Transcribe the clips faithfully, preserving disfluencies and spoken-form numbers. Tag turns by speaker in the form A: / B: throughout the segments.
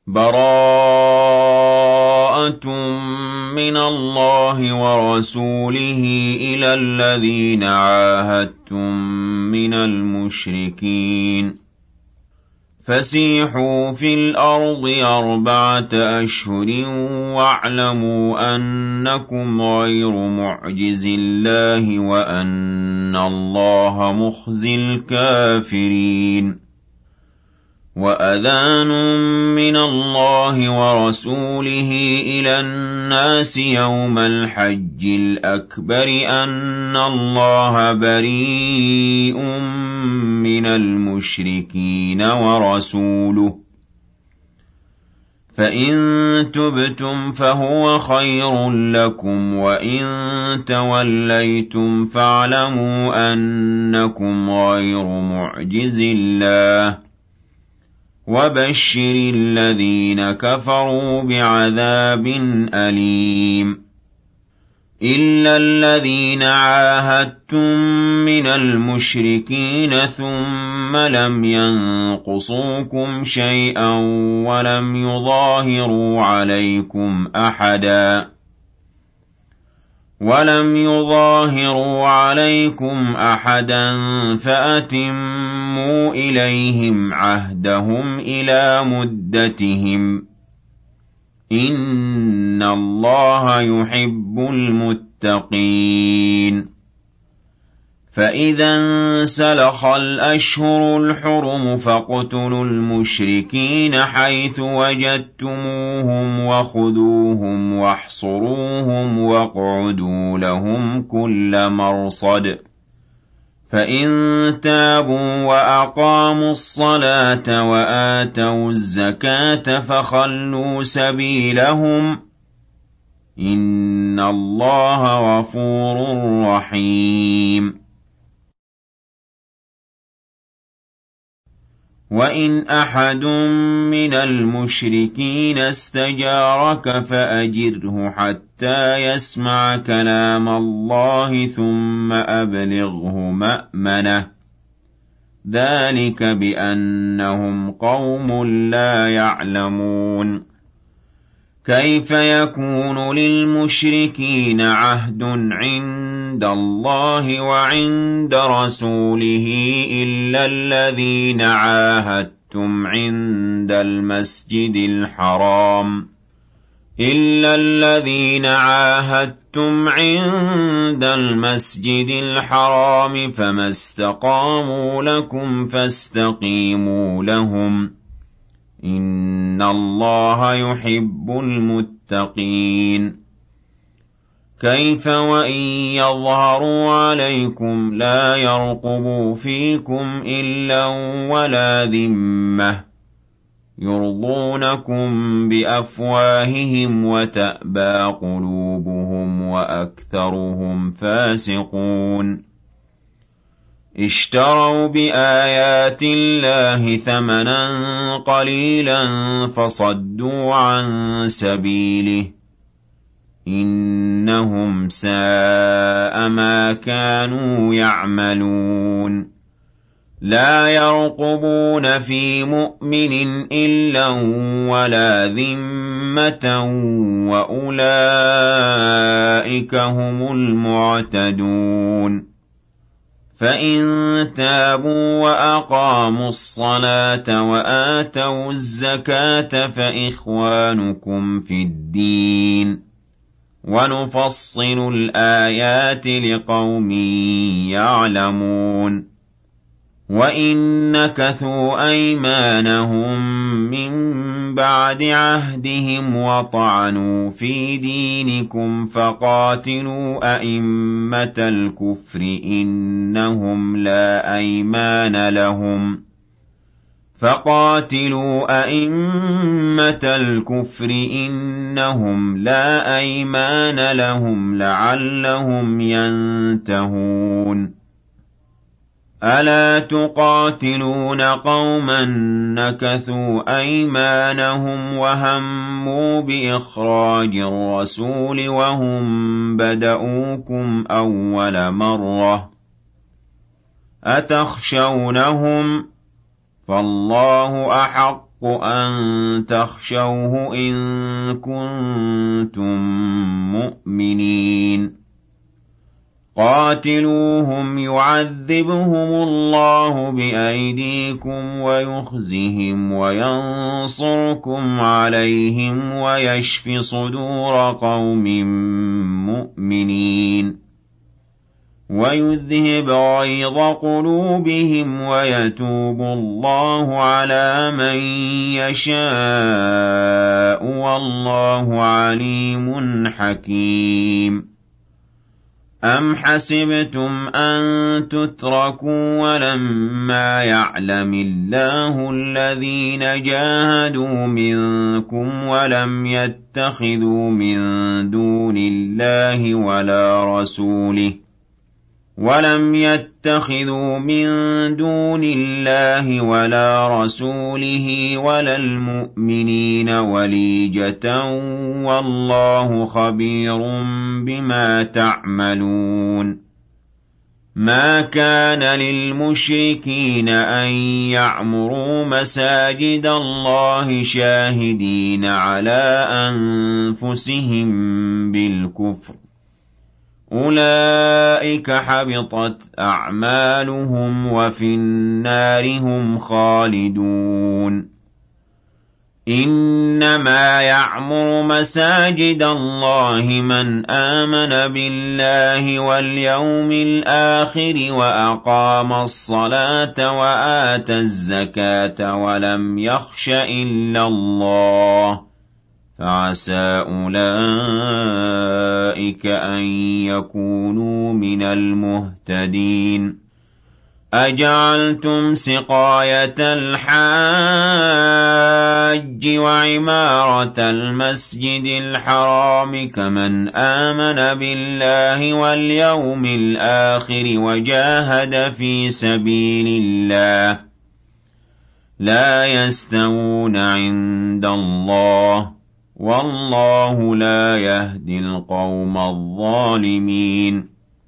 A: بَرَاءَةٌ مِّنَ اللَّهِ وَرَسُولِهِ إِلَى الَّذِينَ عَاهَدتُّم مِّنَ الْمُشْرِكِينَ فَسِيحُوا فِي الْأَرْضِ أَرْبَعَةَ أَشْهُرٍ وَاعْلَمُوا أَنَّكُمْ غَيْرُ مُعْجِزِي اللَّهِ وَأَنَّ اللَّهَ مُخْزِي الْكَافِرِينَ وَأَذَانٌ مِّنَ اللَّهِ وَرَسُولِهِ إِلَى النَّاسِ يَوْمَ الْحَجِّ الْأَكْبَرِ أَنَّ اللَّهَ بَرِيءٌ مِّنَ الْمُشْرِكِينَ وَرَسُولُهُ فَإِن تُبْتُمْ فَهُوَ خَيْرٌ لَّكُمْ وَإِن تَوَلَّيْتُمْ فَاعْلَمُوا أَنَّكُمْ غَيْرُ مُعْجِزِي اللَّهِ وَبَشِّرِ الَّذِينَ كَفَرُوا بِعَذَابٍ أَلِيمٍ إِلَّا الَّذِينَ عَاهَدتُّم مِّنَ الْمُشْرِكِينَ ثُمَّ لَمْ يَنقُصُوكُمْ شَيْئًا وَلَمْ يُظَاهِرُوا عَلَيْكُمْ أَحَدًا وَلَمْ يُظَاهِرُوا عَلَيْكُمْ أَحَدًا فَأَتِمُّوا إِلَيْهِمْ عَهْدَهُمْ إِلَىٰ مُدَّتِهِمْ ۚ إِنَّ اللَّهَ يُحِبُّ الْمُتَّقِينَ فَإِذَا انسَلَخَ الْأَشْهُرُ الْحُرُمُ فَاقْتُلُوا الْمُشْرِكِينَ حَيْثُ وَجَدتُّمُوهُمْ وَخُذُوهُمْ وَاحْصُرُوهُمْ وَاقْعُدُوا لَهُمْ كُلَّ مَرْصَدٍ فَإِن تَابُوا وَأَقَامُوا الصَّلَاةَ وَآتَوُا الزَّكَاةَ فَخَلُّوا سَبِيلَهُمْ ۚ إِنَّ اللَّهَ غَفُورٌ رَّحِيمٌ وَإِنْ أَحَدٌ مِّنَ الْمُشْرِكِينَ اسْتَجَارَكَ فَأَجِرْهُ حَتَّىٰ يَسْمَعَ كَلَامَ اللَّهِ ثُمَّ أَبْلِغْهُ مَأْمَنَهُ ۚ ذَٰلِكَ بِأَنَّهُمْ قَوْمٌ لَّا يَعْلَمُونَ كَيْفَ يَكُونُ لِلْمُشْرِكِينَ عَهْدٌ عِندَ اللَّهِ وَعِندَ رَسُولِهِ إِلَّا الَّذِينَ عَاهَدتُّمْ عِندَ الْمَسْجِدِ الْحَرَامِ إِلَّا الَّذِينَ عَاهَدتُّمْ عِندَ الْمَسْجِدِ الْحَرَامِ فَمَا اسْتَقَامُوا لَكُمْ فَاسْتَقِيمُوا لَهُمْ ۚ إِنَّ اللَّهَ يُحِبُّ الْمُتَّقِينَ كَيْفَ وَإِن يَظْهَرُوا عَلَيْكُمْ لَا يَرْقُبُوا فِيكُمْ إِلًّا وَلَا ذِمَّةً يُرْضُونَكُم بِأَفْوَاهِهِمْ وَتَأْبَىٰ قُلُوبُهُمْ وَأَكْثَرُهُمْ فَاسِقُونَ اشْتَرَوْا بِآيَاتِ اللَّهِ ثَمَنًا قَلِيلًا فَصَدُّوا عَن سَبِيلِهِ ۚ إِنَّهُمْ سَاءَ مَا كَانُوا يَعْمَلُونَ لَا يَرْقُبُونَ فِي مُؤْمِنٍ إِلًّا وَلَا ذِمَّةً وَأُولَٰئِكَ هُمُ الْمُعْتَدُونَ فَإِن تَابُوا وَأَقَامُوا الصَّلَاةَ وَآتَوُا الزَّكَاةَ فَإِخْوَانُكُمْ فِي الدِّينِ ۗ وَنُفَصِّلُ الْآيَاتِ لِقَوْمٍ يَعْلَمُونَ وَإِن نَّكَثُوا أَيْمَانَهُم مِّن بَعْدِ عَهْدِهِمْ وَطَعَنُوا فِي دِينِكُمْ فَقَاتِلُوا أَئِمَّةَ الْكُفْرِ إِنَّهُمْ لَا أَيْمَانَ لَهُمْ فَقَاتِلُوا أَئِمَّةَ الْكُفْرِ إِنَّهُمْ لَا أَيْمَانَ لَهُمْ لَعَلَّهُمْ يَنتَهُونَ أَلَا تُقَاتِلُونَ قَوْمًا نَّكَثُوا أَيْمَانَهُمْ وَهَمُّوا بِإِخْرَاجِ الرَّسُولِ وَهُم بَدَءُوكُمْ أَوَّلَ مَرَّةٍ ۚ أَتَخْشَوْنَهُمْ ۚ فَاللَّهُ أَحَقُّ أحق أن تخشوه إن كنتم مؤمنين قاتلوهم يعذبهم الله بأيديكم ويخزهم وينصركم عليهم ويشف صدور قوم مؤمنين ويذهب غيظ قلوبهم ويتوب الله على من يشاء والله عليم حكيم أَمْ حَسِبْتُمْ أَن تُتْرَكُوا وَلَمَّا يَعْلَمِ اللَّهُ الَّذِينَ جَاهَدُوا مِنكُمْ وَلَمْ يَتَّخِذُوا مِن دُونِ اللَّهِ وَلَا رَسُولِهِ وَلَمْ يَتَّخِذُوا مِن دُونِ اللَّهِ وَلَا رَسُولِهِ وَلَا الْمُؤْمِنِينَ وَلِيجَةً وَاللَّهُ خَبِيرٌ بِمَا تَعْمَلُونَ مَا كَانَ لِلْمُشْرِكِينَ أَن يَعْمُرُوا مَسَاجِدَ اللَّهِ شَاهِدِينَ عَلَىٰ أَنفُسِهِم بِالْكُفْرِ أُولَٰئِكَ حَبِطَتْ أَعْمَالُهُمْ وَفِي النَّارِ هُمْ خَالِدُونَ إِنَّمَا يَعْمُرُ مَسَاجِدَ اللَّهِ مَنْ آمَنَ بِاللَّهِ وَالْيَوْمِ الْآخِرِ وَأَقَامَ الصَّلَاةَ وَآتَى الزَّكَاةَ وَلَمْ يَخْشَ إِلَّا اللَّهَ فَعَسَىٰ أُولَٰئِكَ أَن يَكُونُوا مِنَ الْمُهْتَدِينَ أَجَعَلْتُمْ سِقَايَةَ الْحَاجِّ وَعِمَارَةَ الْمَسْجِدِ الْحَرَامِ كَمَنْ آمَنَ بِاللَّهِ وَالْيَوْمِ الْآخِرِ وَجَاهَدَ فِي سَبِيلِ اللَّهِ لَا يَسْتَوُونَ عِندَ اللَّهِ وَاللَّهُ لَا يَهْدِي الْقَوْمَ الظَّالِمِينَ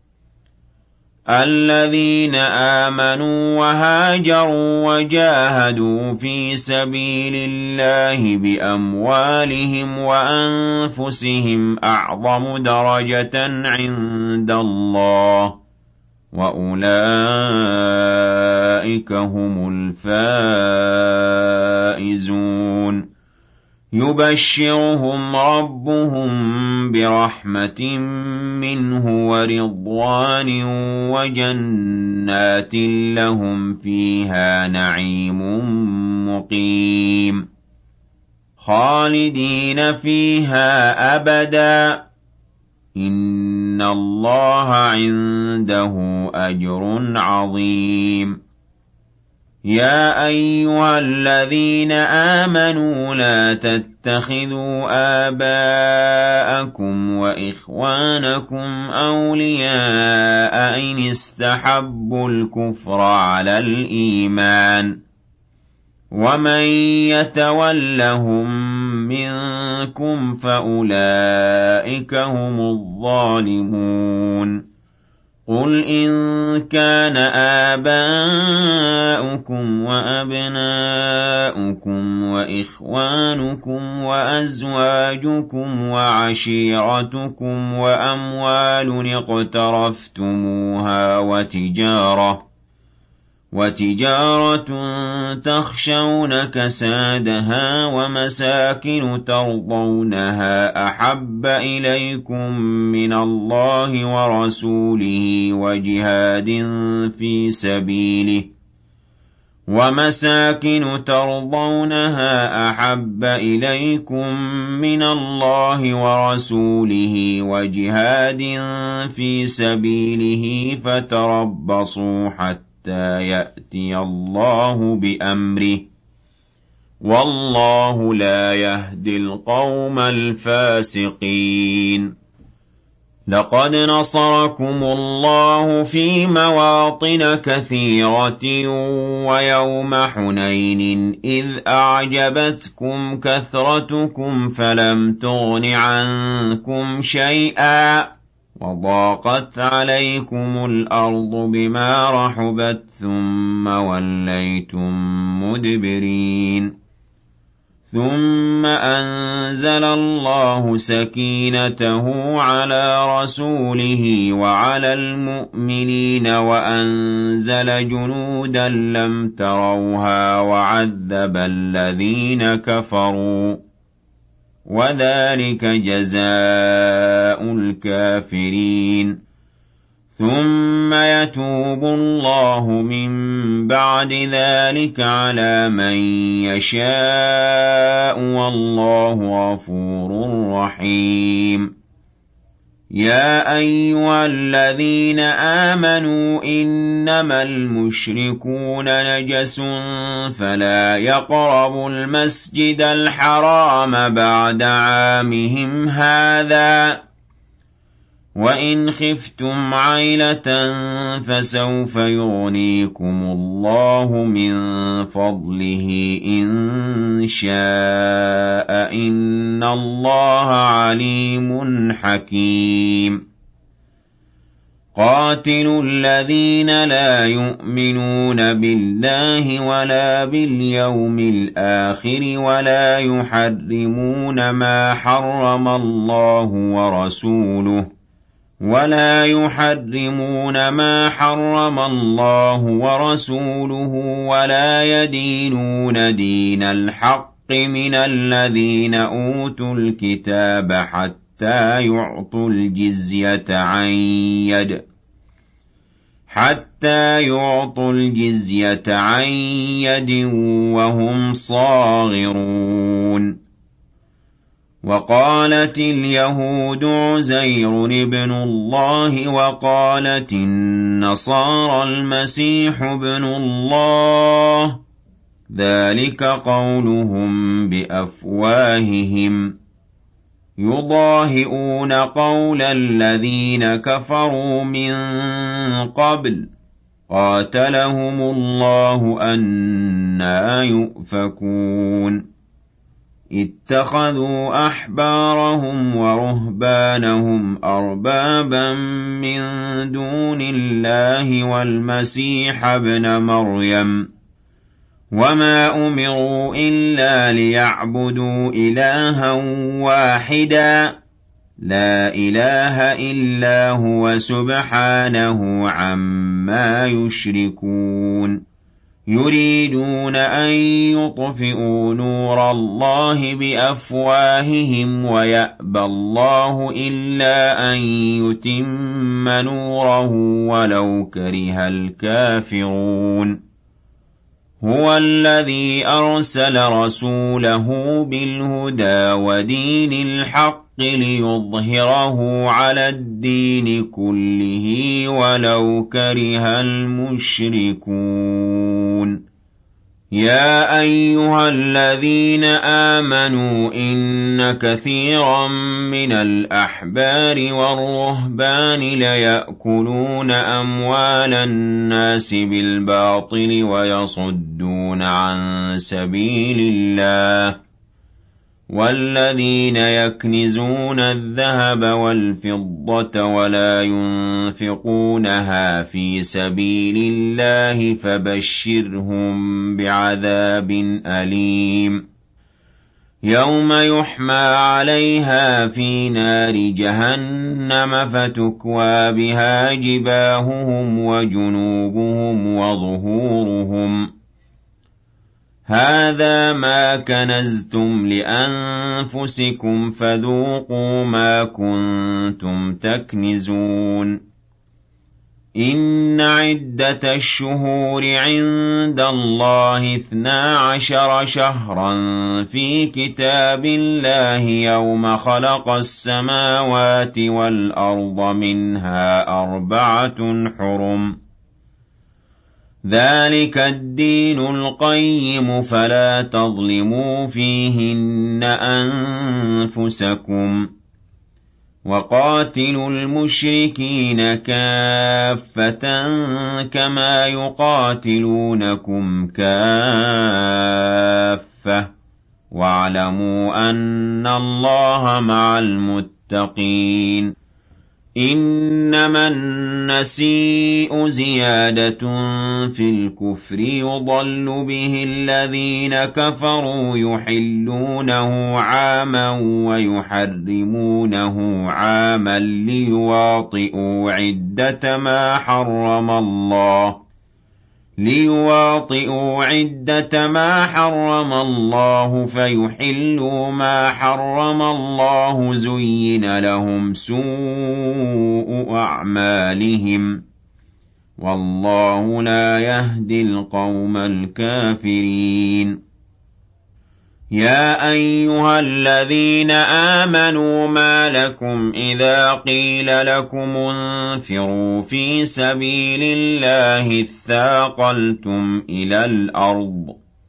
A: الَّذِينَ آمَنُوا وَهَاجَرُوا وَجَاهَدُوا فِي سَبِيلِ اللَّهِ بِأَمْوَالِهِمْ وَأَنفُسِهِمْ أَعْظَمُ دَرَجَةً عِندَ اللَّهِ وَأُولَٰئِكَ هُمُ الْفَائِزُونَ يُبَشِّرُهُمْ رَبُّهُم بِرَحْمَةٍ مِّنْهُ وَرِضْوَانٍ وَجَنَّاتٍ لَّهُمْ فِيهَا نَعِيمٌ مُّقِيمٌ خَالِدِينَ فِيهَا أَبَدًا إِنَّ اللَّهَ عِندَهُ أَجْرٌ عَظِيمٌ يَا أَيُّهَا الَّذِينَ آمَنُوا لَا تَتَّخِذُوا آبَاءَكُمْ وَإِخْوَانَكُمْ أَوْلِيَاءَ إِنِ اسْتَحَبُّوا الْكُفْرَ عَلَى الْإِيمَانِ وَمَن يَتَوَلَّهُم مِّنكُمْ فَأُولَٰئِكَ هُمُ الظَّالِمُونَ قُلْ إِن كَانَ آبَاؤُكُمْ وَأَبْنَاؤُكُمْ وَإِخْوَانُكُمْ وَأَزْوَاجُكُمْ وَعَشِيرَتُكُمْ وَأَمْوَالٌ اقْتَرَفْتُمُوهَا وَتِجَارَةٌ وَتِجَارَةٌ تَخْشَوْنَ كَسَادَهَا وَمَسَاكِنُ تَرْضَوْنَهَا أَحَبَّ إِلَيْكُم مِّنَ اللَّهِ وَرَسُولِهِ وَجِهَادٍ فِي سَبِيلِهِ وَمَسَاكِنُ تَرْضَوْنَهَا أَحَبَّ إِلَيْكُم مِّنَ اللَّهِ وَرَسُولِهِ وَجِهَادٍ فِي سَبِيلِهِ فَتَرَبَّصُوا حَتَّىٰ يَأْتِيَ اللَّهُ بِأَمْرِهِ وَاللَّهُ لَا يَهْدِي الْقَوْمَ الْفَاسِقِينَ لَقَدْ نَصَرَكُمُ اللَّهُ فِي مَوَاطِنَ كَثِيرَةٍ وَيَوْمَ حُنَيْنٍ إِذْ أَعْجَبَتْكُمْ كَثْرَتُكُمْ فَلَمْ تُغْنِ عَنكُمْ شَيْئًا وَضَاقَتْ عَلَيْكُمُ الْأَرْضُ بِمَا رَحُبَتْ ثُمَّ وَلَّيْتُم مُّدْبِرِينَ ثم أنزل الله سكينته على رسوله وعلى المؤمنين وأنزل جنودا لم تروها وعذب الذين كفروا وذلك جزاء الكافرين ثم يتوب الله من بعد ذلك على من يشاء والله غفور رحيم يا أيها الذين آمنوا إنما المشركون نجس فلا يقربوا المسجد الحرام بعد عامهم هذا وإن خفتم عيلة فسوف يغنيكم الله من فضله إن شاء إن الله عليم حكيم قاتلوا الذين لا يؤمنون بالله ولا باليوم الآخر ولا يحرمون ما حرم الله ورسوله ولا يحرمون ما حرم الله ورسوله ولا يدينون دين الحق من الذين أوتوا الكتاب حتى يعطوا الجزية عن يد حتى يعطوا الجزية عن يد وهم صاغرون وقالت اليهود عزير ابن الله وقالت النصارى المسيح ابن الله ذلك قولهم بأفواههم يضاهئون قول الذين كفروا من قبل قاتلهم الله أنى يؤفكون اتخذوا أحبارهم ورهبانهم أربابا من دون الله والمسيح ابن مريم وما أمروا إلا ليعبدوا إلها واحدا لا إله إلا هو سبحانه عما يشركون يريدون أن يطفئوا نور الله بأفواههم ويأبى الله إلا أن يتم نوره ولو كره الكافرون هو الذي أرسل رسوله بالهدى ودين الحق ليظهره على الدين كله ولو كره المشركون يا أيها الذين آمنوا إن كثيرا من الأحبار والرهبان ليأكلون أموال الناس بالباطل ويصدون عن سبيل الله والذين يكنزون الذهب والفضة ولا ينفقونها في سبيل الله فبشرهم بعذاب أليم يوم يحمى عليها في نار جهنم فتكوى بها جباههم وجنوبهم وظهورهم هذا ما كنزتم لأنفسكم فذوقوا ما كنتم تكنزون إن عدة الشهور عند الله اثنا عشر شهرا في كتاب الله يوم خلق السماوات والأرض منها أربعة حرم ذلك الدين القيم فلا تظلموا فيهن أنفسكم وقاتلوا المشركين كافة كما يقاتلونكم كافة واعلموا أن الله مع المتقين إنما النسيء زيادة في الكفر يضل به الذين كفروا يحلونه عاما ويحرمونه عاما ليواطئوا عدة ما حرم الله ليواطئوا عدة ما حرم الله فيحلوا ما حرم الله زين لهم سوء أعمالهم والله لا يهدي القوم الكافرين يا أيها الذين آمنوا ما لكم إذا قيل لكم انفروا في سبيل الله اثاقلتم إلى الأرض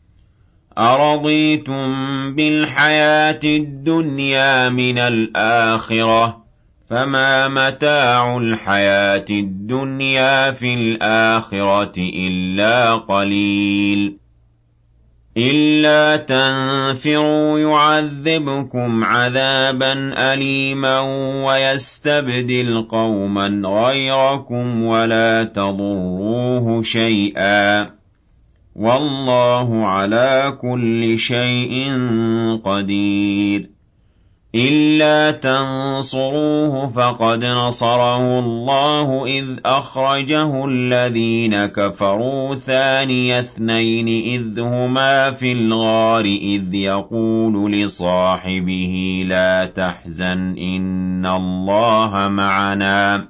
A: أرضيتم بالحياة الدنيا من الآخرة فما متاع الحياة الدنيا في الآخرة إلا قليل إلا تنفروا يعذبكم عذابا أليما ويستبدل قوما غيركم ولا تضروه شيئا والله على كل شيء قدير إلا تنصروه فقد نصره الله إذ أخرجه الذين كفروا ثاني اثنين إذ هما في الغار إذ يقول لصاحبه لا تحزن إن الله معنا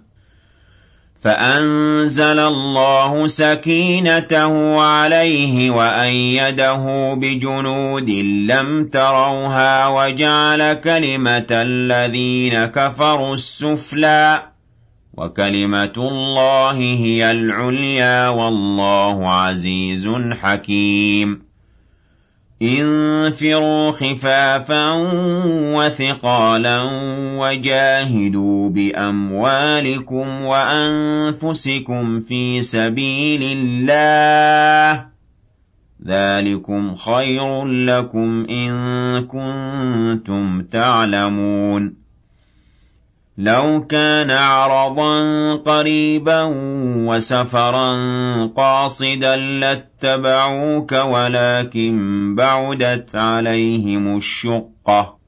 A: فأنزل الله سكينته عليه وأيده بجنود لم تروها وجعل كلمة الذين كفروا السفلى وكلمة الله هي العليا والله عزيز حكيم انفروا خفافا وثقالا وجاهدوا بأموالكم وأنفسكم في سبيل الله ذلكم خير لكم إن كنتم تعلمون لو كان عرضا قريبا وسفرا قاصدا لاتبعوك ولكن بعدت عليهم الشقة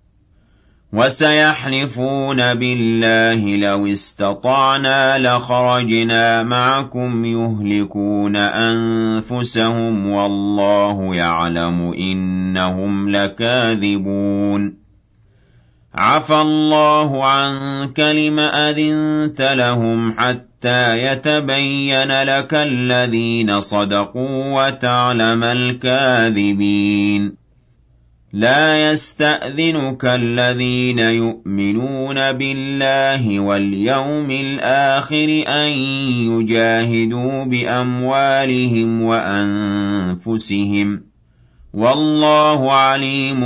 A: وسيحلفون بالله لو استطعنا لخرجنا معكم يهلكون أنفسهم والله يعلم إنهم لكاذبون عفى الله عنك لم أذنت لهم حتى يتبين لك الذين صدقوا وتعلم الكاذبين لا يستأذنك الذين يؤمنون بالله واليوم الآخر أن يجاهدوا بأموالهم وأنفسهم والله عليم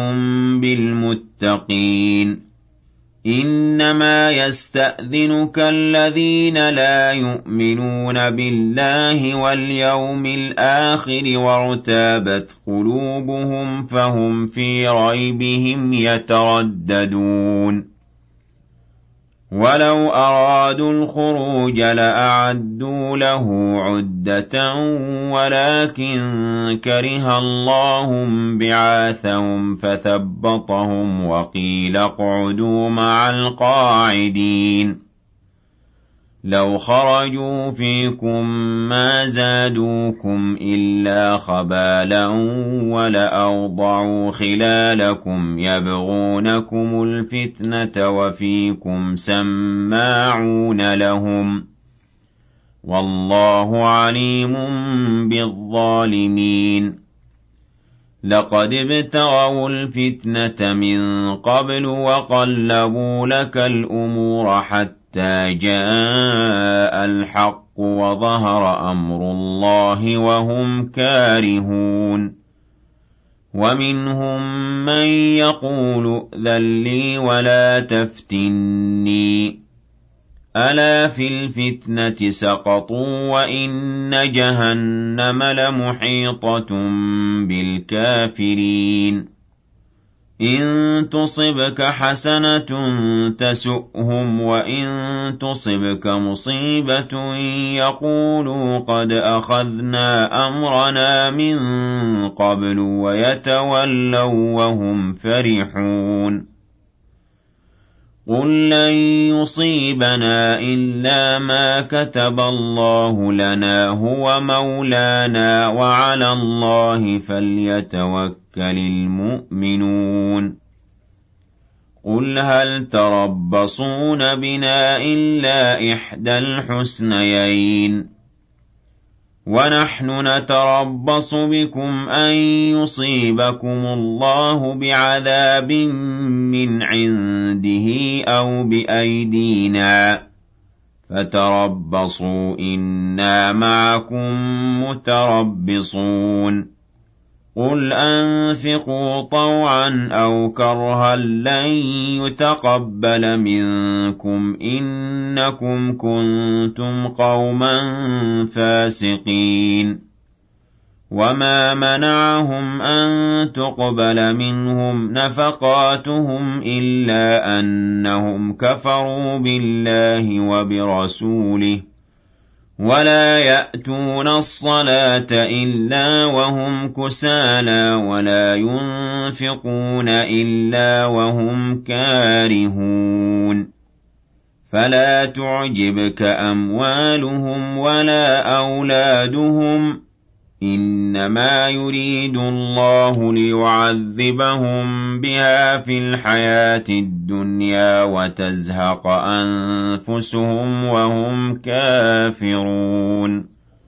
A: بالمتقين إنما يستأذنك الذين لا يؤمنون بالله واليوم الآخر وارتابت قلوبهم فهم في ريبهم يترددون ولو أرادوا الخروج لأعدوا له عدة ولكن كره الله بعاثهم فثبطهم وقيل اقعدوا مع القاعدين لو خرجوا فيكم ما زادوكم إلا خبالا ولأوضعوا خلالكم يبغونكم الفتنة وفيكم سماعون لهم والله عليم بالظالمين لقد ابتغوا الفتنة من قبل وقلبوا لك الأمور حتى حتى جاء الحق وظهر أمر الله وهم كارهون ومنهم من يقول ائذن لي ولا تفتني ألا في الفتنة سقطوا وإن جهنم لمحيطة بالكافرين إن تصبك حسنة تسؤهم وإن تصبك مصيبة يقولوا قد أخذنا أمرنا من قبل ويتولوا وهم فرحون قل لن يصيبنا إلا ما كتب الله لنا هو مولانا وعلى الله فليتوكل المؤمنون قل هل تربصون بنا إلا إحدى الحسنيين ونحن نتربص بكم أن يصيبكم الله بعذاب من عنده أو بأيدينا فتربصوا إنا معكم متربصون قل أنفقوا طوعا أو كرها لن يتقبل منكم إنكم كنتم قوما فاسقين وما منعهم أن تقبل منهم نفقاتهم إلا أنهم كفروا بالله وبرسوله ولا يأتون الصلاة إلا وهم كسالى ولا ينفقون إلا وهم كارهون فلا تعجبك أموالهم ولا أولادهم إنما يريد الله ليعذبهم بها في الحياة الدنيا وتزهق أنفسهم وهم كافرون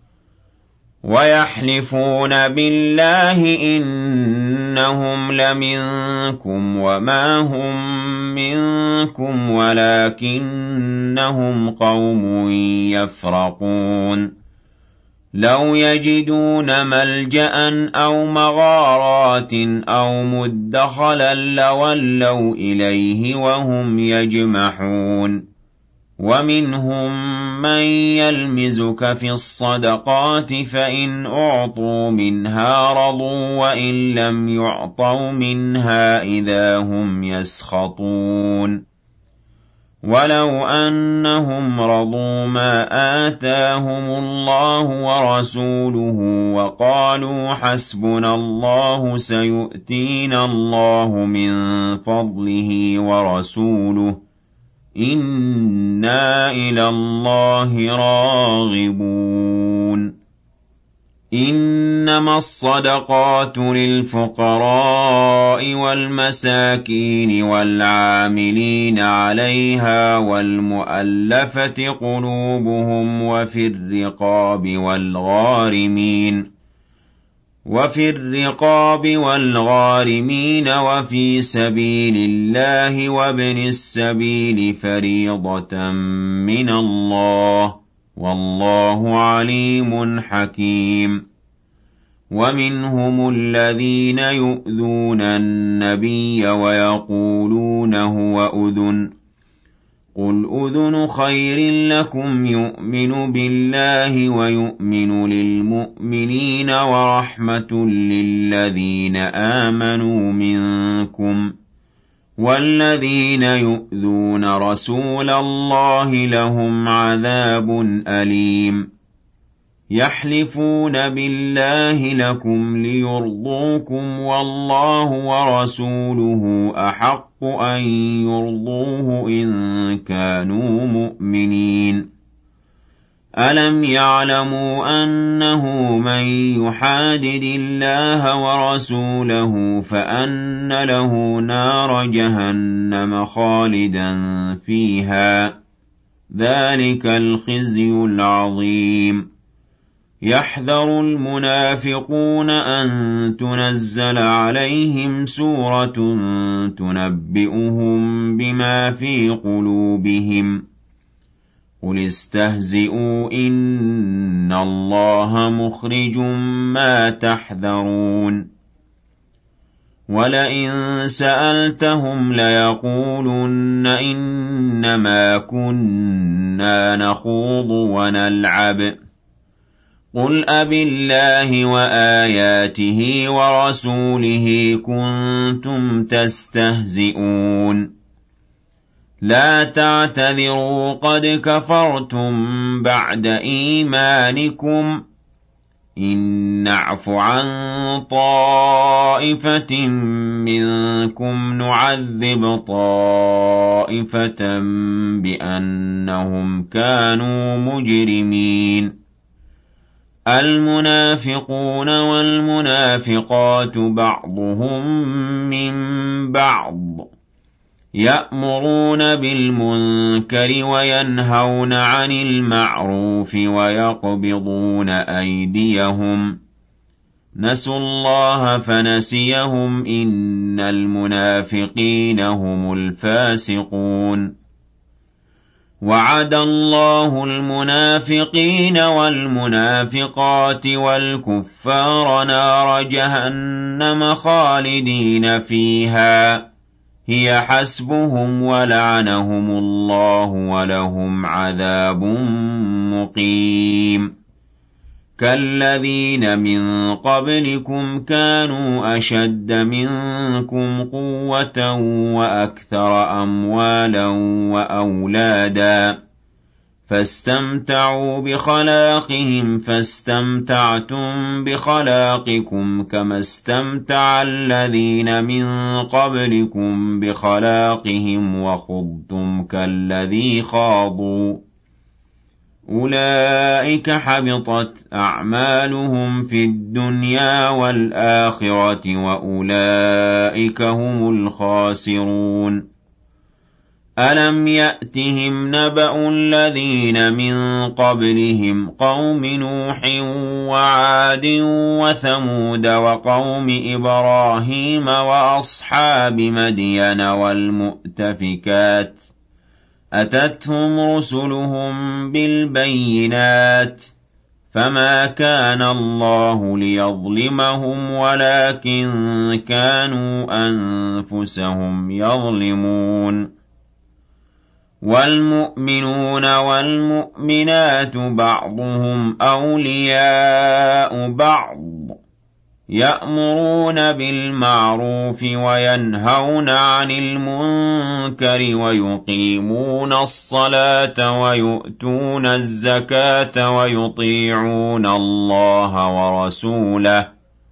A: ويحلفون بالله إنهم لمنكم وما هم منكم ولكنهم قوم يفرقون لو يجدون ملجأ أو مغارات أو مدخلا لولوا إليه وهم يجمحون ومنهم من يلمزك في الصدقات فإن أعطوا منها رضوا وإن لم يعطوا منها إذا هم يسخطون ولو أنهم رضوا ما آتاهم الله ورسوله وقالوا حسبنا الله سيؤتينا الله من فضله ورسوله إنا إلى الله راغبون إنما الصدقات للفقراء والمساكين والعاملين عليها والمؤلفة قلوبهم وفي الرقاب والغارمين وفي الرقاب والغارمين وفي سبيل الله وابن السبيل فريضة من الله والله عليم حكيم ومنهم الذين يؤذون النبي ويقولون هو أذن قل أذن خير لكم يؤمن بالله ويؤمن للمؤمنين ورحمة للذين آمنوا منكم والذين يؤذون رسول الله لهم عذاب أليم يحلفون بالله لكم ليرضوكم والله ورسوله أحق أن يرضوه إن كانوا مؤمنين ألم يعلموا أنه من يحادد الله ورسوله فأن له نار جهنم خالدا فيها ذلك الخزي العظيم يحذر المنافقون أن تنزل عليهم سورة تنبئهم بما في قلوبهم قل استهزئوا إن الله مخرج ما تحذرون ولئن سألتهم ليقولن إنما كنا نخوض ونلعب قُلْ أَبِاللَّهِ وَآيَاتِهِ وَرَسُولِهِ كُنتُمْ تَسْتَهْزِئُونَ لَا تَعْتَذِرُوا قَدْ كَفَرْتُم بَعْدَ إِيمَانِكُمْ إِن نَّعْفُ عَن طَائِفَةٍ مِّنكُمْ نُعَذِّبْ طَائِفَةً بِأَنَّهُمْ كَانُوا مُجْرِمِينَ الْمُنَافِقُونَ وَالْمُنَافِقَاتُ بَعْضُهُم مِّن بَعْضٍ يَأْمُرُونَ بِالْمُنكَرِ وَيَنْهَوْنَ عَنِ الْمَعْرُوفِ وَيَقْبِضُونَ أَيْدِيَهُمْ نَسُوا اللَّهَ فَنَسِيَهُمْ إِنَّ الْمُنَافِقِينَ هُمُ الْفَاسِقُونَ وَعَدَ اللَّهُ الْمُنَافِقِينَ وَالْمُنَافِقَاتِ وَالْكُفَّارَ نَارَ جَهَنَّمَ خَالِدِينَ فِيهَا هِيَ حَسْبُهُمْ وَلَعَنَهُمُ اللَّهُ وَلَهُمْ عَذَابٌ مُّقِيمٌ كَالَّذِينَ مِن قَبْلِكُمْ كَانُوا أَشَدَّ مِنكُمْ قُوَّةً وَأَكْثَرَ أَمْوَالًا وَأَوْلَادًا فَاسْتَمْتَعُوا بِخَلَاقِهِمْ فَاسْتَمْتَعْتُم بِخَلَاقِكُمْ كَمَا اسْتَمْتَعَ الَّذِينَ مِن قَبْلِكُمْ بِخَلَاقِهِمْ وَخُضْتُمْ كَالَّذِي خَاضُوا أُولَئِكَ حَبِطَتْ أَعْمَالُهُمْ فِي الدُّنْيَا وَالْآخِرَةِ وَأُولَئِكَ هُمُ الْخَاسِرُونَ أَلَمْ يَأْتِهِمْ نَبَأُ الَّذِينَ مِن قَبْلِهِمْ قَوْمِ نُوحٍ وَعَادٍ وَثَمُودَ وَقَوْمِ إِبْرَاهِيمَ وَأَصْحَابِ مَدْيَنَ وَالْمُؤْتَفِكَاتِ أَتَتْهُمْ رُسُلُهُم بِالْبَيِّنَاتِ فَمَا كَانَ اللَّهُ لِيَظْلِمَهُمْ وَلَكِن كَانُوا أَنفُسَهُمْ يَظْلِمُونَ وَالْمُؤْمِنُونَ وَالْمُؤْمِنَاتُ بَعْضُهُمْ أَوْلِيَاءُ بَعْضٍ يَأْمُرُونَ بِالْمَعْرُوفِ وَيَنْهَوْنَ عَنِ الْمُنكَرِ وَيُقِيمُونَ الصَّلَاةَ وَيُؤْتُونَ الزَّكَاةَ وَيُطِيعُونَ اللَّهَ وَرَسُولَهُ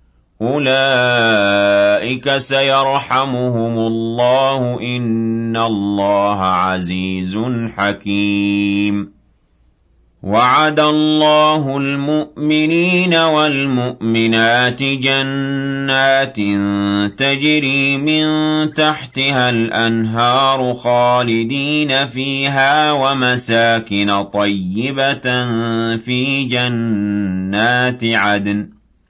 A: أُولَئِكَ سَيَرْحَمُهُمُ اللَّهُ إِنَّ اللَّهَ عَزِيزٌ حَكِيمٌ وَعَدَ اللَّهُ الْمُؤْمِنِينَ وَالْمُؤْمِنَاتِ جَنَّاتٍ تَجْرِي مِن تَحْتِهَا الْأَنْهَارُ خَالِدِينَ فِيهَا وَمَسَاكِنَ طَيِّبَةً فِي جَنَّاتِ عَدْنٍ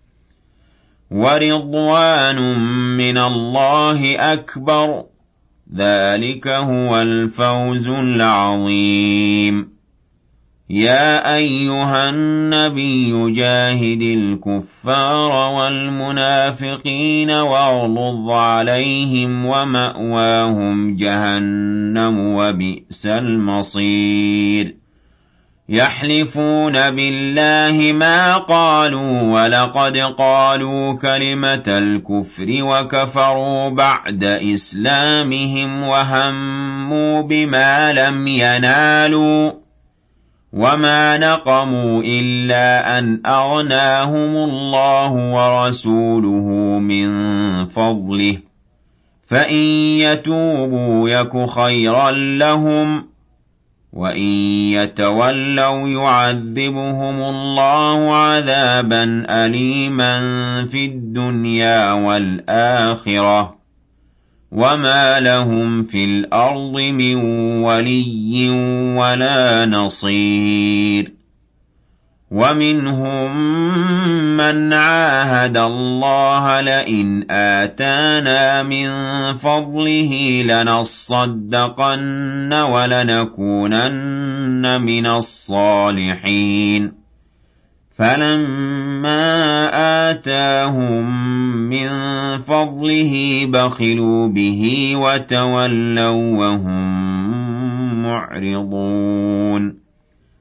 A: وَرِضْوَانٌ مِّنَ اللَّهِ أَكْبَرُ ذَلِكَ هُوَ الْفَوْزُ الْعَظِيمُ يَا أَيُّهَا النَّبِيُّ جَاهِدِ الْكُفَّارَ وَالْمُنَافِقِينَ وَاغْلُظْ عَلَيْهِمْ وَمَأْوَاهُمْ جَهَنَّمُ وَبِئْسَ الْمَصِيرُ يَحْلِفُونَ بِاللَّهِ مَا قَالُوا وَلَقَدْ قَالُوا كَلِمَةَ الْكُفْرِ وَكَفَرُوا بَعْدَ إِسْلَامِهِمْ وَهَمُّوا بِمَا لَمْ يَنَالُوا وَمَا نَقَمُوا إِلَّا أَنْ أَغْنَاهُمُ اللَّهُ وَرَسُولُهُ مِنْ فَضْلِهِ فَإِنْ يَتُوبُوا يَكُ خَيْرًا لَهُمْ وَإِنْ يَتَوَلَّوْا يُعَذِّبْهُمُ اللَّهُ عَذَابًا أَلِيمًا فِي الدُّنْيَا وَالْآخِرَةِ وَمَا لَهُمْ فِي الْأَرْضِ مِنْ وَلِيٍّ وَلَا نَصِيرٍ وَمِنْهُمْ مَنْ عَاهَدَ اللَّهَ لَئِنْ آتَانَا مِنْ فَضْلِهِ لَنَصَّدَّقَنَّ وَلَنَكُونَنَّ مِنَ الصَّالِحِينَ فَلَمَّا آتَاهُم مِّن فَضْلِهِ بَخِلُوا بِهِ وَتَوَلَّوْا وَهُم مُّعْرِضُونَ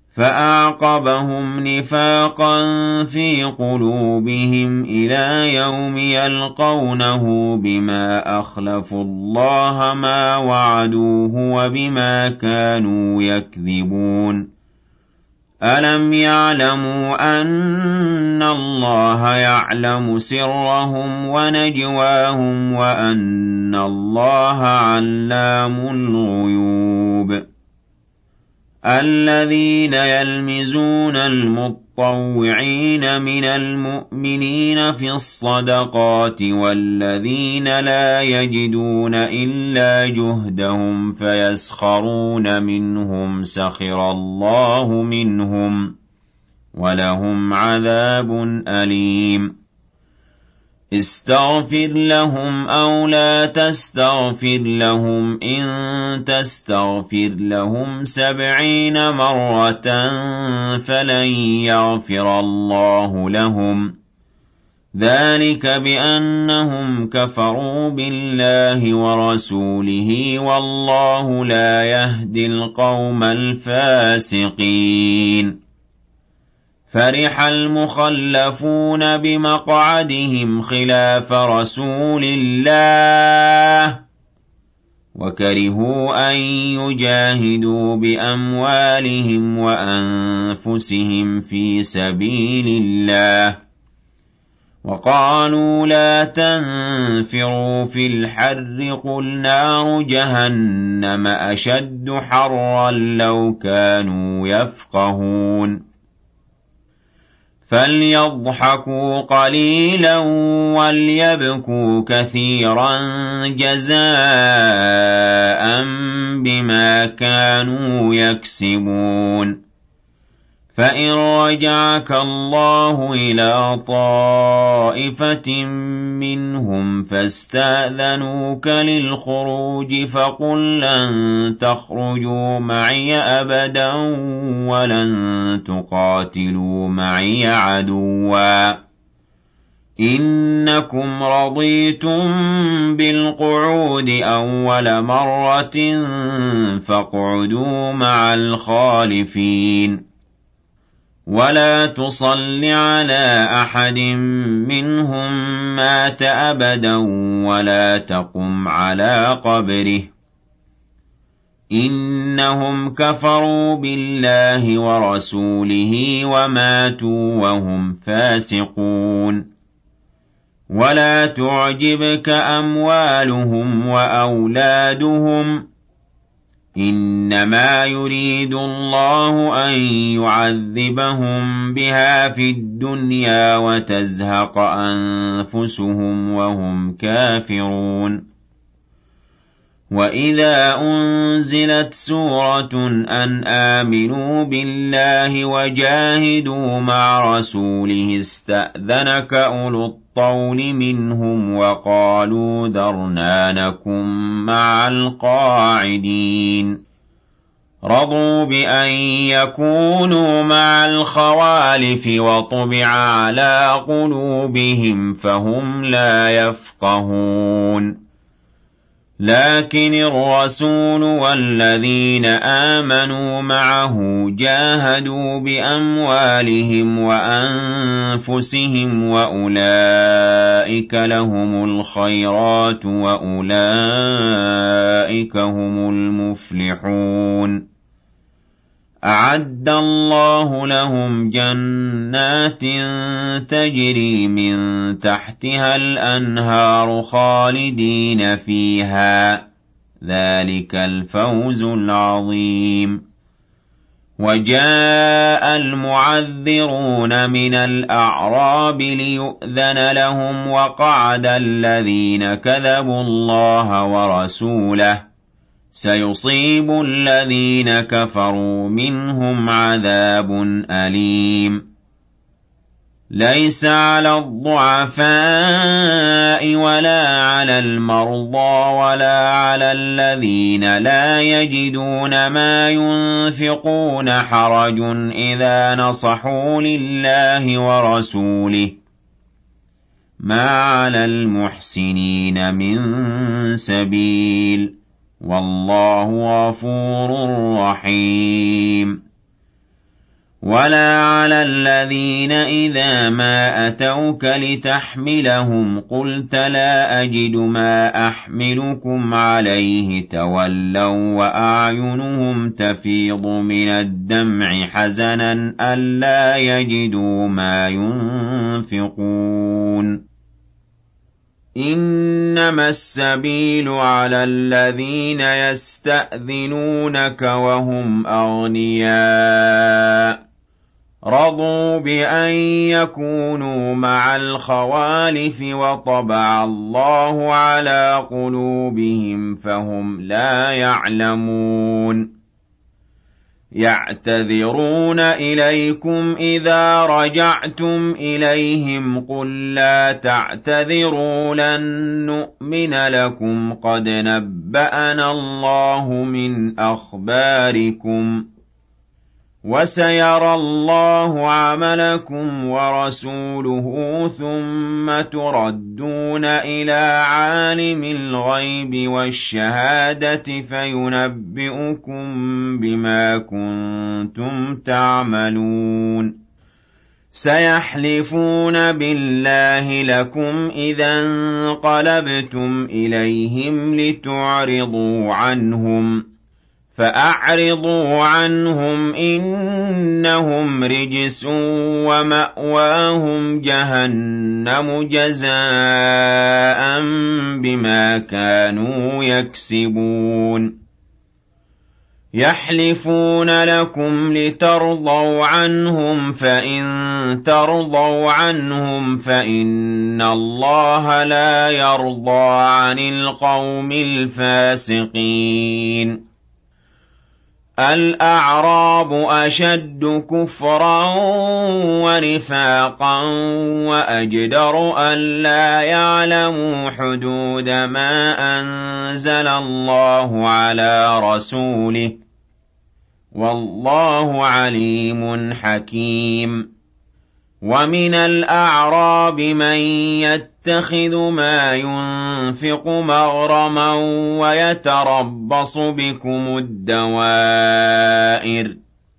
A: فأعقبهم نفاقا في قلوبهم إلى يوم يلقونه بما أخلفوا الله ما وعدوه وبما كانوا يكذبون ألم يعلموا أن الله يعلم سرهم ونجواهم وأن الله علام الغيوب الذين يلمزون المطوعين من المؤمنين في الصدقات والذين لا يجدون إلا جهدهم فيسخرون منهم سخر الله منهم ولهم عذاب أليم استغفر لهم أو لا تستغفر لهم إن تستغفر لهم سبعين مرة فلن يغفر الله لهم ذلك بأنهم كفروا بالله ورسوله والله لا يهدي القوم الفاسقين فرح المخلفون بمقعدهم خلاف رسول الله وكرهوا أن يجاهدوا بأموالهم وأنفسهم في سبيل الله وقالوا لا تنفروا في الحر قل نار جهنم أشد حرا لو كانوا يفقهون فليضحكوا قليلا وليبكوا كثيرا جزاء بما كانوا يكسبون فإن رجعك الله إلى طائفة منهم فاستأذنوك للخروج فقل لن تخرجوا معي أبدا ولن تقاتلوا معي عدوا إنكم رضيتم بالقعود أول مرة فاقعدوا مع الخالفين ولا تصل على أحد منهم مات أبدا ولا تقم على قبره إنهم كفروا بالله ورسوله وماتوا وهم فاسقون ولا تعجبك أموالهم وأولادهم إنما يريد الله أن يعذبهم بها في الدنيا وتزهق أنفسهم وهم كافرون وإذا أنزلت سورة أن آمنوا بالله وجاهدوا مع رسوله استأذنك أولو الطول منهم وقالوا ذرنا نكن مع القاعدين رضوا بأن يكونوا مع الخوالف وطبع على قلوبهم فهم لا يفقهون لكن الرسول والذين آمنوا معه جاهدوا بأموالهم وأنفسهم وأولئك لهم الخيرات وأولئك هم المفلحون أعد الله لهم جنات تجري من تحتها الأنهار خالدين فيها ذلك الفوز العظيم وجاء المعذرون من الأعراب ليؤذن لهم وقعد الذين كذبوا الله ورسوله سيصيب الذين كفروا منهم عذاب أليم ليس على الضعفاء ولا على المرضى ولا على الذين لا يجدون ما ينفقون حرج إذا نصحوا لله ورسوله ما على المحسنين من سبيل، والله غفور رحيم. ولا على الذين إذا ما أتوك لتحملهم قلت لا أجد ما أحملكم عليه تولوا وأعينهم تفيض من الدمع حزنا ألا يجدوا ما ينفقون إنما السبيل على الذين يستأذنونك وهم أغنياء رضوا بأن يكونوا مع الخوالف وطبع الله على قلوبهم فهم لا يعلمون يعتذرون إليكم إذا رجعتم إليهم قل لا تعتذروا لن نؤمن لكم قد نبأنا الله من أخباركم وسيرى الله عملكم ورسوله ثم تردون إلى عالم الغيب والشهادة فينبئكم بما كنتم تعملون سيحلفون بالله لكم إذا انقلبتم إليهم لتعرضوا عنهم فأعرضوا عنهم إنهم رجس ومأواهم جهنم جزاء بما كانوا يكسبون يحلفون لكم لترضوا عنهم فإن ترضوا عنهم فإن الله لا يرضى عن القوم الفاسقين الأعراب أشد كفرا ونفاقا وأجدر ألا يعلموا حدود ما أنزل الله على رسوله والله عليم حكيم ومن الأعراب من يتخذ ما ينفق مغرما ويتربص بكم الدوائر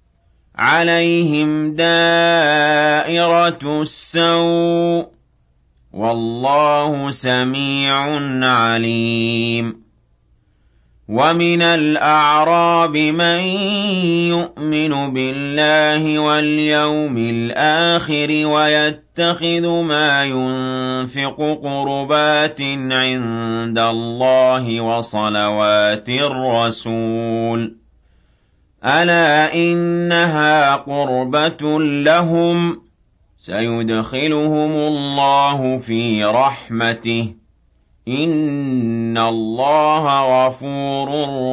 A: عليهم دائرة السوء والله سميع عليم ومن الأعراب من يؤمن بالله واليوم الآخر ويتخذ ما ينفق قربات عند الله وصلوات الرسول ألا إنها قربة لهم سيدخلهم الله في رحمته إن الله غفور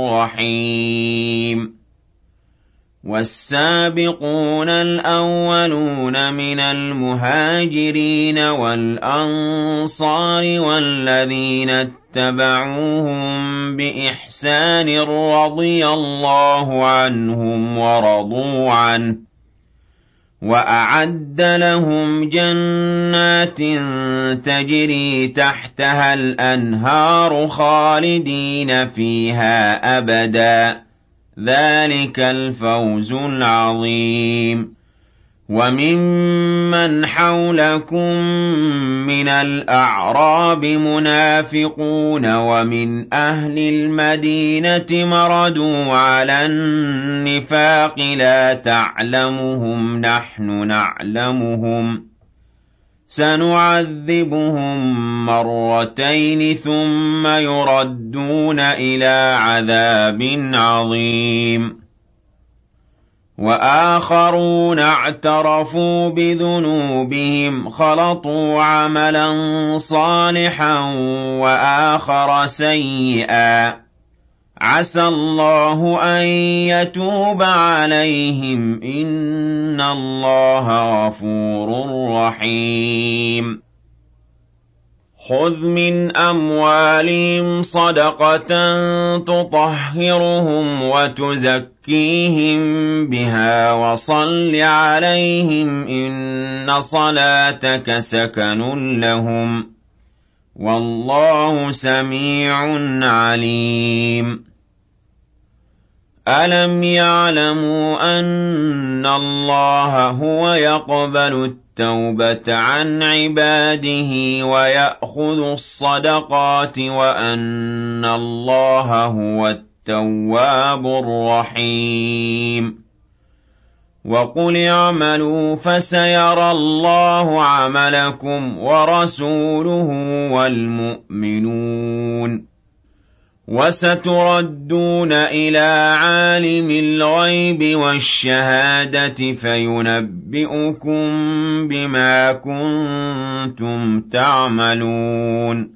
A: رحيم والسابقون الأولون من المهاجرين والأنصار والذين اتبعوهم بإحسان رضي الله عنهم ورضوا عنه وأعد لهم جنات تجري تحتها الأنهار خالدين فيها أبدا ذلك الفوز العظيم وممن حولكم من الأعراب منافقون ومن أهل المدينة مردوا على النفاق لا تعلمهم نحن نعلمهم سنعذبهم مرتين ثم يردون إلى عذاب عظيم وآخرون اعترفوا بذنوبهم خلطوا عملا صالحا وآخر سيئا عسى الله أن يتوب عليهم إن الله غفور رحيم خذ من أموالهم صدقة تطهرهم وتزكيهم بها وصل عليهم إن صلاتك سكن لهم والله سميع عليم أَلَمْ يَعْلَمُوا أَنَّ اللَّهَ هُوَ يَقْبَلُ التَّوْبَةَ عَنْ عِبَادِهِ وَيَأْخُذُ الصَّدَقَاتِ وَأَنَّ اللَّهَ هُوَ التَّوَّابُ الرَّحِيمُ وَقُلِ اعْمَلُوا فَسَيَرَى اللَّهُ عَمَلَكُمْ وَرَسُولُهُ وَالْمُؤْمِنُونَ وَسَتُرَدُّونَ إِلَىٰ عَالِمِ الْغَيْبِ وَالشَّهَادَةِ فَيُنَبِّئُكُم بِمَا كُنتُمْ تَعْمَلُونَ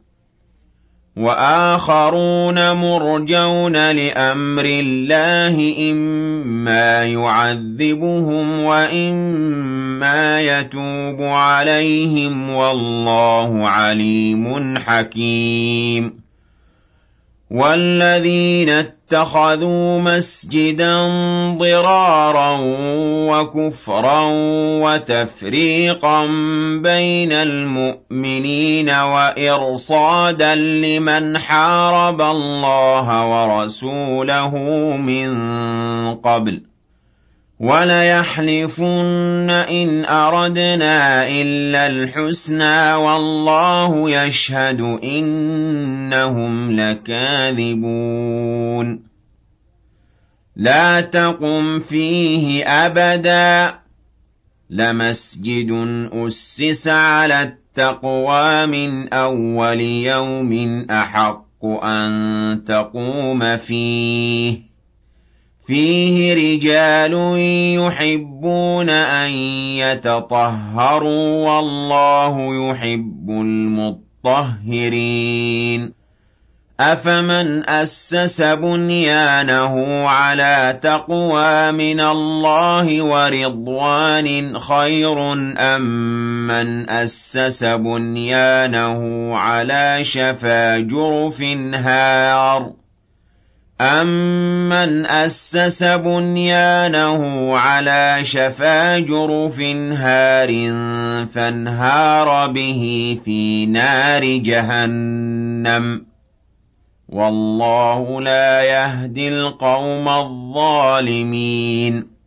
A: وَآخَرُونَ مُرْجَوْنَ لِأَمْرِ اللَّهِ إِمَّا يُعَذِّبُهُمْ وَإِمَّا يَتُوبُ عَلَيْهِمْ وَاللَّهُ عَلِيمٌ حَكِيمٌ وَالَّذِينَ اتَّخَذُوا مَسْجِدًا ضِرَارًا وَكُفْرًا وَتَفْرِيقًا بَيْنَ الْمُؤْمِنِينَ وَإِرْصَادًا لِّمَنْ حَارَبَ اللَّهَ وَرَسُولَهُ مِن قَبْلُ وَلَيَحْلِفُنَّ إِنْ أَرَدْنَا إِلَّا الْحُسْنَىٰ وَاللَّهُ يَشْهَدُ إِنَّهُمْ لَكَاذِبُونَ لَا تَقُمْ فِيهِ أَبَدًا لَمَسْجِدٌ أُسِّسَ عَلَى التَّقْوَىٰ مِنْ أَوَّلِ يَوْمٍ أَحَقُّ أَن تَقُومَ فِيهِ فِيهِ رِجَالٌ يُحِبُّونَ أَن يَتَطَهَّرُوا وَاللَّهُ يُحِبُّ الْمُطَّهِّرِينَ أَفَمَنْ أَسَّسَ بُنْيَانَهُ عَلَىٰ تَقْوَىٰ مِنَ اللَّهِ وَرِضْوَانٍ خَيْرٌ أَم مَّنْ أَسَّسَ بُنْيَانَهُ عَلَىٰ شَفَا جُرُفٍ هَارٍ أَمَّنْ أَسَّسَ بُنْيَانَهُ عَلَىٰ شَفَا جُرُفٍ هَارٍ فَانْهَارَ بِهِ فِي نَارِ جَهَنَّمَ وَاللَّهُ لَا يَهْدِي الْقَوْمَ الظَّالِمِينَ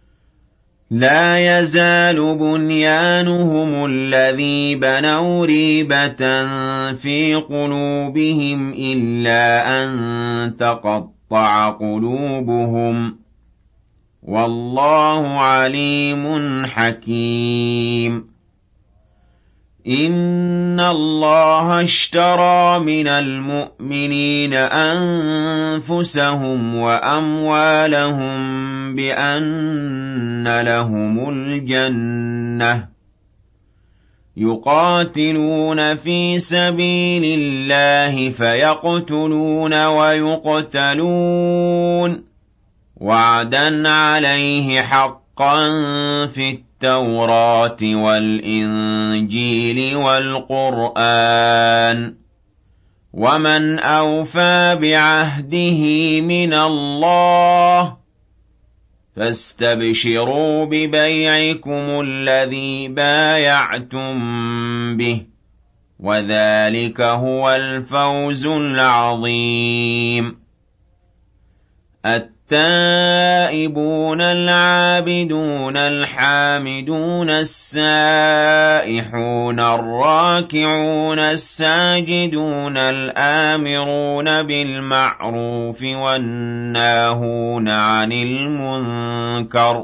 A: لَا يَزَالُ بُنْيَانُهُمُ الَّذِي بَنَوْا رِيبَةً فِي قُلُوبِهِمْ إِلَّا أَن تَقَطَّعَ قُلُوبُهُمْ وَاللَّهُ عَلِيمٌ حَكِيمٌ إِنَّ اللَّهَ اشْتَرَىٰ مِنَ الْمُؤْمِنِينَ أَنفُسَهُمْ وَأَمْوَالَهُم بِأَنَّ لَهُمُ الْجَنَّةَ يُقَاتِلُونَ فِي سَبِيلِ اللَّهِ فَيَقْتُلُونَ وَيُقْتَلُونَ وَعْدًا عَلَيْهِ حَقًّا فِي التَّوْرَاةِ وَالْإِنجِيلِ وَالْقُرْآنِ وَمَنْ أَوْفَىٰ بِعَهْدِهِ مِنَ اللَّهِ فَاسْتَبْشِرُوا بِبَيْعِكُمُ الَّذِي بايعتم بِهِ وَذَٰلِكَ هُوَ الْفَوْزُ الْعَظِيمُ التائبون العابدون الحامدون السائحون الراكعون الساجدون الآمرون بالمعروف والناهون عن المنكر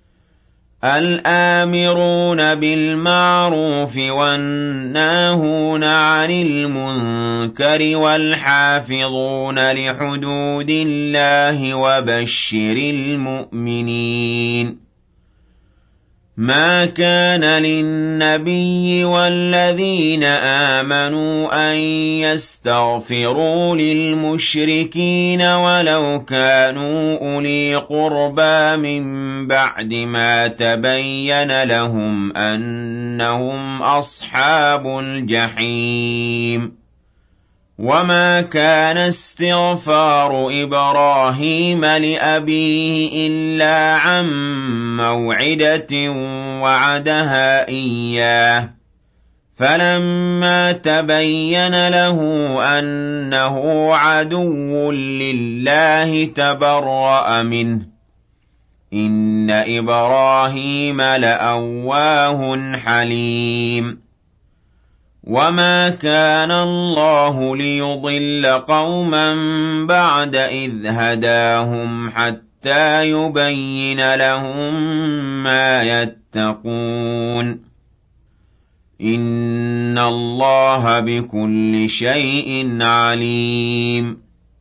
A: الآمرون بالمعروف والناهون عن المنكر والحافظون لحدود الله وبشر المؤمنين ما كان للنبي والذين آمنوا أن يستغفروا للمشركين ولو كانوا أولي قربى من بعد ما تبين لهم أنهم أصحاب الجحيم وما كان استغفار إبراهيم لأبيه إلا عن موعدة وعدها إياه فَلَمَّا تَبَيَّنَ لَهُ أَنَّهُ عَدُوٌّ لِّلَّهِ تَبَرَّأَ مِنْهُ ۚ إِنَّ إِبْرَاهِيمَ لَأَوَّاهٌ حَلِيمٌ وَمَا كَانَ اللَّهُ لِيُضِلَّ قَوْمًا بَعْدَ إِذْ هَدَاهُمْ حَتَّىٰ يُبَيِّنَ لَهُم مَّا يَتَّقُونَ إِنَّ اللَّهَ بِكُلِّ شَيْءٍ عَلِيمٌ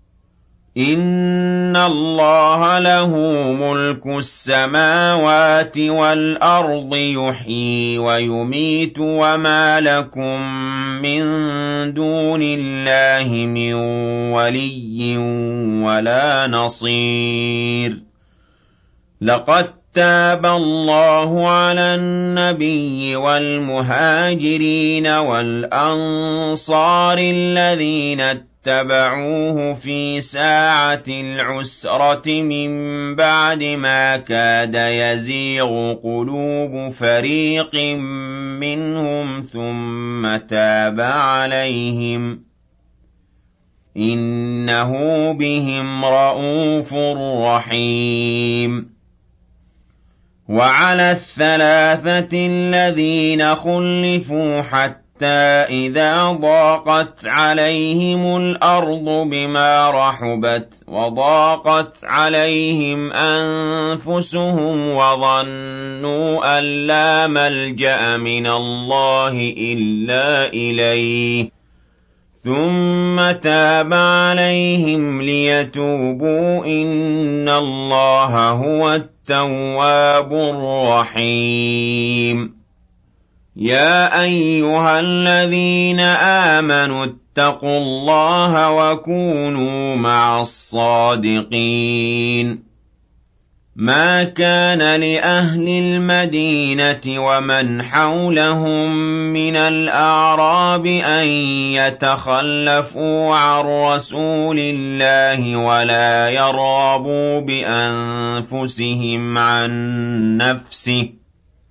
A: إِنَّ اللَّهَ لَهُ مُلْكُ السَّمَاوَاتِ وَالْأَرْضِ يُحْيِي وَيُمِيتُ وَمَا لَكُم مِّن دُونِ اللَّهِ مِن وَلِيٍّ وَلَا نَصِيرٍ لَقَد تَّابَ اللَّهُ عَلَى النَّبِيِّ وَالْمُهَاجِرِينَ وَالْأَنصَارِ الَّذِينَ اتَّبَعُوهُ فِي سَاعَةِ الْعُسْرَةِ مِن بَعْدِ مَا كَادَ يَزِيغُ قُلُوبُ فَرِيقٍ مِّنْهُمْ ثُمَّ تَابَ عَلَيْهِمْ ۚ إِنَّهُ بِهِمْ رَءُوفٌ رَّحِيمٌ وَعَلَى الثَّلَاثَةِ الَّذِينَ خُلِّفُوا حَتَّىٰ إِذَا ضَاقَتْ عَلَيْهِمُ الْأَرْضُ بِمَا رَحُبَتْ وَضَاقَتْ عَلَيْهِمْ أَنفُسُهُمْ وَظَنُّوا أَن لَّا مَلْجَأَ مِنَ اللَّهِ إِلَّا إِلَيْهِ ثُمَّ تَابَ عَلَيْهِمْ لِيَتُوبُوا إِنَّ اللَّهَ هُوَ التَّوَّابُ الرَّحِيمُ يَا أَيُّهَا الَّذِينَ آمَنُوا اتَّقُوا اللَّهَ وَكُونُوا مَعَ الصَّادِقِينَ مَا كَانَ لِأَهْلِ الْمَدِينَةِ وَمَنْ حَوْلَهُم مِّنَ الْأَعْرَابِ أَن يَتَخَلَّفُوا عَن رَّسُولِ اللَّهِ وَلَا يَرْغَبُوا بِأَنفُسِهِمْ عَن نَّفْسِهِ ۚ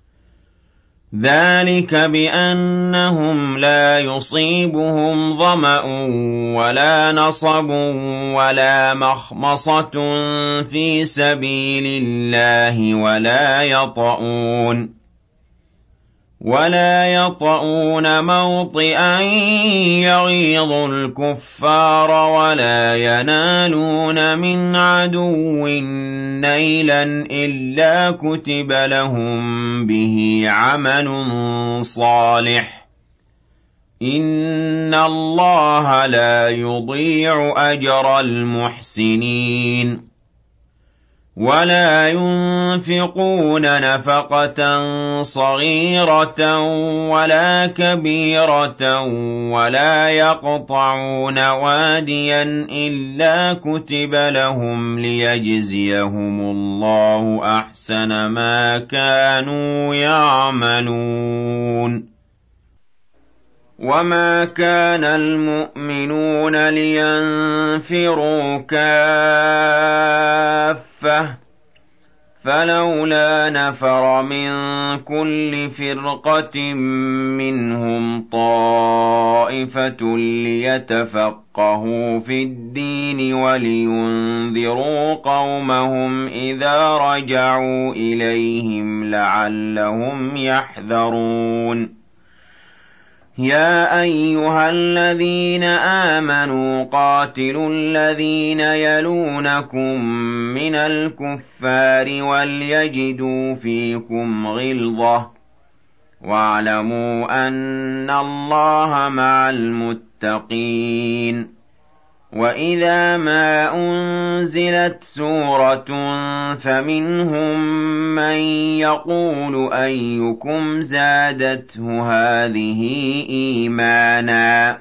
A: ذَٰلِكَ بِأَنَّهُمْ لَا يُصِيبُهُمْ ظَمَأٌ وَلَا نَصَبٌ وَلَا مَخْمَصَةٌ فِي سَبِيلِ اللَّهِ وَلَا يَطَئُونَ وَلَا يَطَئُونَ مَوْطِئًا يَغِيظُ الْكُفَّارَ وَلَا يَنَالُونَ مِنْ عَدُوٍّ نَيْلًا إِلَّا كُتِبَ لَهُم بِهِ عَمَلٌ صَالِحٌ ۚ إِنَّ اللَّهَ لَا يُضِيعُ أَجْرَ الْمُحْسِنِينَ وَلَا يُنفِقُونَ نَفَقَةً صَغِيرَةً وَلَا كَبِيرَةً وَلَا يَقْطَعُونَ وَادِيًا إِلَّا كُتِبَ لَهُمْ لِيَجْزِيَهُمُ اللَّهُ أَحْسَنَ مَا كَانُوا يَعْمَلُونَ وَمَا كَانَ الْمُؤْمِنُونَ لِيَنفِرُوا كَافَّةً ۚ فَلَوْلَا نَفَرَ مِن كُلِّ فِرْقَةٍ مِّنْهُمْ طَائِفَةٌ لِّيَتَفَقَّهُوا فِي الدِّينِ وَلِيُنذِرُوا قَوْمَهُمْ إِذَا رَجَعُوا إِلَيْهِمْ لَعَلَّهُمْ يَحْذَرُونَ يَا أَيُّهَا الَّذِينَ آمَنُوا قَاتِلُوا الَّذِينَ يَلُونَكُم مِّنَ الْكُفَّارِ وَلْيَجِدُوا فِيكُمْ غِلْظَةً ۚ وَاعْلَمُوا أَنَّ اللَّهَ مَعَ الْمُتَّقِينَ وَإِذَا مَا أُنزِلَتْ سُورَةٌ فَمِنْهُم مَّن يَقُولُ أَيُّكُمْ زَادَتْهُ هَٰذِهِ إِيمَانًا ۚ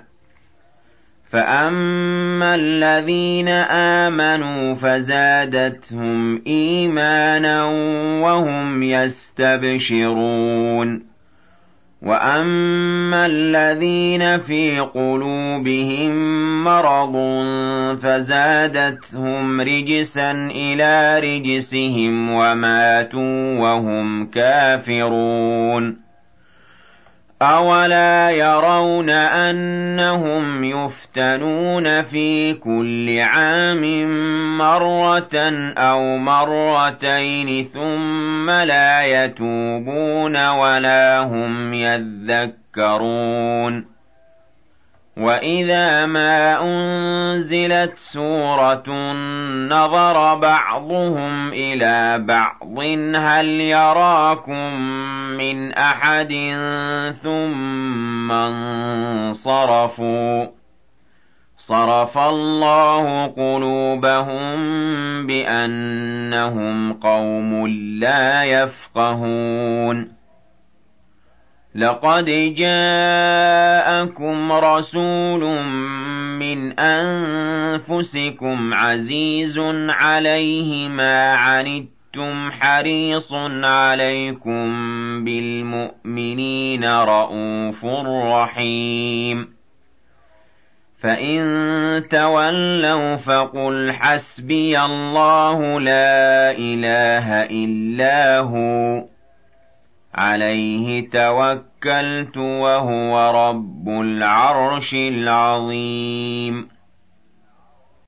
A: فَأَمَّا الَّذِينَ آمَنُوا فَزَادَتْهُمْ إِيمَانًا وَهُمْ يَسْتَبْشِرُونَ وَأَمَّا الَّذِينَ فِي قُلُوبِهِم مَّرَضٌ فَزَادَتْهُمْ رِجْسًا إِلَىٰ رِجْسِهِمْ وَمَاتُوا وَهُمْ كَافِرُونَ أَوَلَا يَرَوْنَ أَنَّهُمْ يُفْتَنُونَ فِي كُلِّ عَامٍ مَّرَّةً أَوْ مَرَّتَيْنِ ثُمَّ لَا يَتُوبُونَ وَلَا هُمْ يَذَّكَّرُونَ وَإِذَا مَا أُنزِلَتْ سُورَةٌ نَظَرَ بَعْضُهُمْ إِلَىٰ بَعْضٍ هَلْ يَرَاكُم مِّنْ أَحَدٍ ثُمَّ انصَرَفُوا صَرَفَ اللَّهُ قُلُوبَهُم بِأَنَّهُمْ قَوْمٌ لَّا يَفْقَهُونَ لَقَدْ جَاءَكُمْ رَسُولٌ مِّنْ أَنفُسِكُمْ عَزِيزٌ عَلَيْهِ مَا عَنِتُّمْ حَرِيصٌ عَلَيْكُم بِالْمُؤْمِنِينَ رَءُوفٌ رَّحِيمٌ فَإِن تَوَلَّوْا فَقُلْ حَسْبِيَ اللَّهُ لَا إِلَٰهَ إِلَّا هُوَ عَلَيْهِ تَوَكَّلْتُ وَهُوَ رَبُّ الْعَرْشِ الْعَظِيمِ